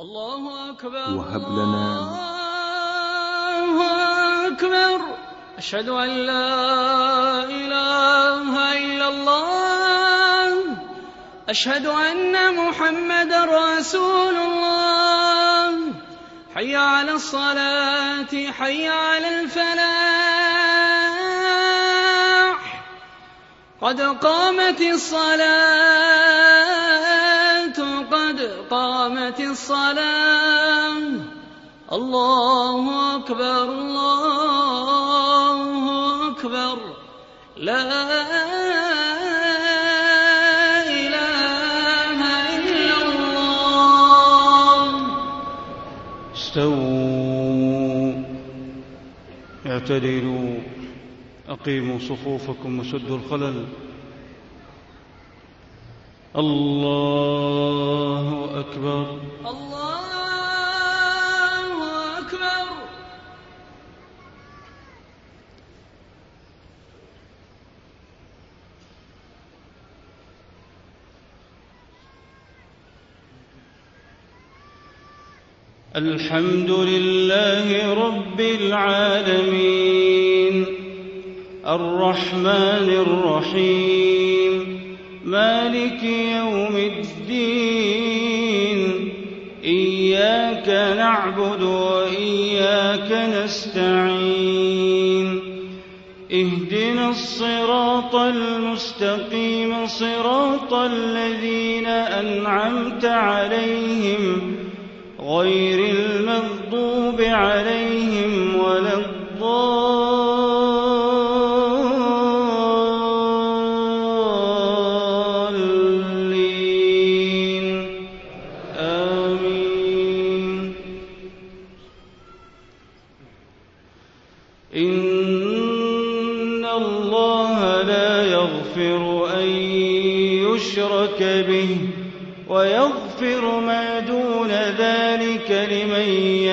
الله أكبر وهب لنا الله أكبر. أشهد أن لا إله إلا الله. أشهد أن محمدا رسول الله. حي على الصلاة حي على الفلاح. قد قامت الصلاة قد قامت الصلاة. الله أكبر الله أكبر. لا إله إلا الله. استووا اعتدلوا أقيموا صفوفكم وسدوا الخلل. الله أكبر الله أكبر. الحمد لله رب العالمين الرحمن الرحيم مالك يوم الدين. إياك نعبد وإياك نستعين. اهدنا الصراط المستقيم صراط الذين أنعمت عليهم غير المغضوب عليهم ولا الضالين. آمين. إن الله لا يغفر أن يشرك به ويغفر ما دون ذلك لمن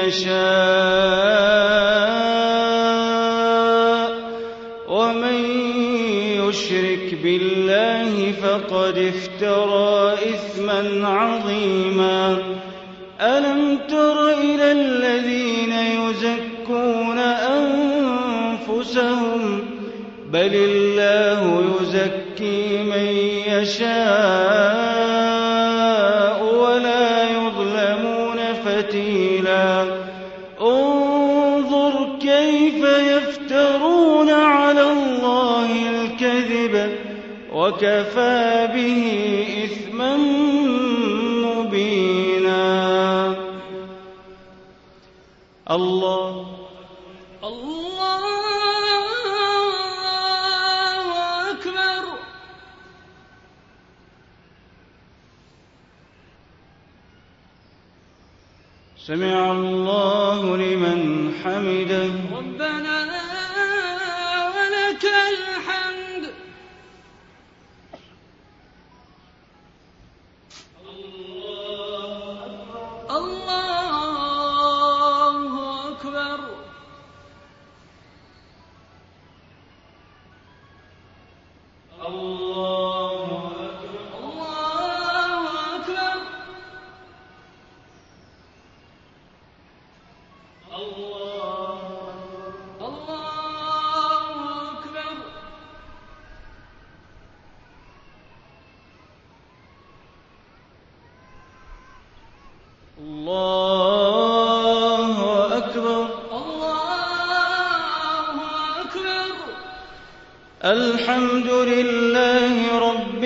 يشاء. ومن يشرك بالله فقد افترى إثما عظيما. ألم تر إلى الذين يزكون أنفسهم بل الله يزكي من يشاء ولا يظلمون فتيلا. انظر كيف يفترون على الله الكذب وكفى به إثما مبينا. الله أكبر. سمع الله لمن حمده. ربنا ولك الحمد. الله أكبر. الله أكبر. الله أكبر. الله أكبر. الحمد لله رب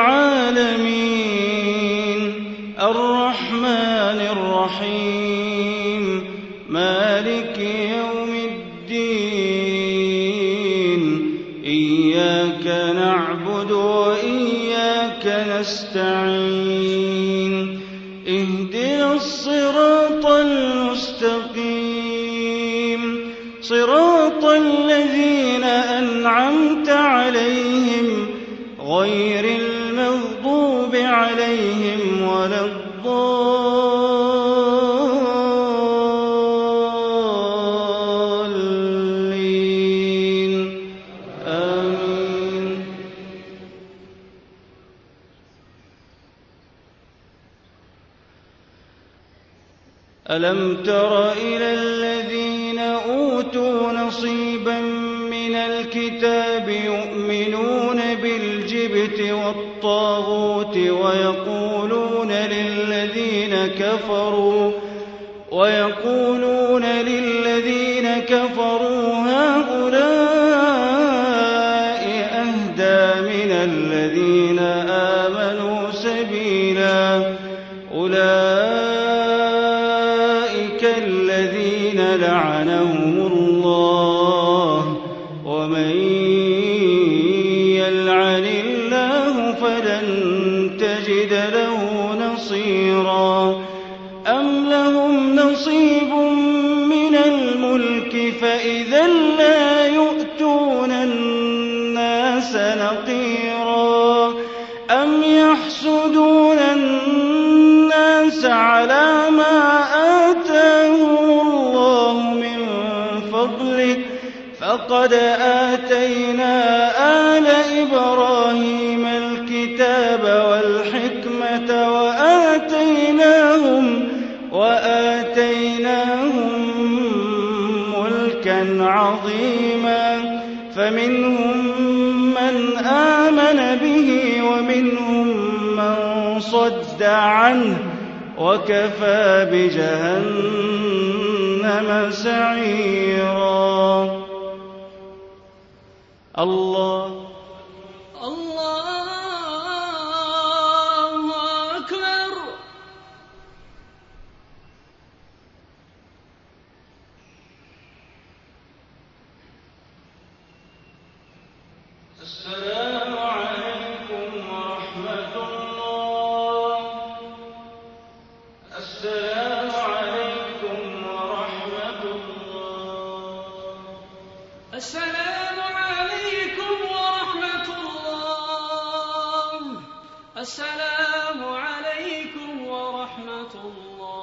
العالمين الرحمن الرحيم مالك يوم الدين. إياك نعبد وإياك نستعين. اهدنا الصراط المستقيم صراط الذين أنعمت عليهم غير المغضوب عليهم ولا الضالين. آمين. ألم تر إلى الذين أوتوا نصيبا من الكتاب يؤمنون بالجبت والطاغوت ويقولون للذين كفروا هؤلاء أهدى من الذين آمنوا سبيلا أولئك الذين لعنهم الله ومن يلعن الله فلن تجد له نصيرا أم لهم نصيب من الملك فإذا لا يؤتون الناس نقيرا أم يحسدون الناس على ما آتاهم الله من فضله فقد آتينا آل إبراهيم الكتاب والحكمة وآتيناهم ملكا عظيما فمنهم من آمن به ومنهم من صد عنه وكفى بجهنم سعيرا. الله أكبر. السلام عليكم ورحمة الله. السلام عليكم ورحمة الله. السلام عليكم ورحمة الله. السلام عليكم ورحمة الله.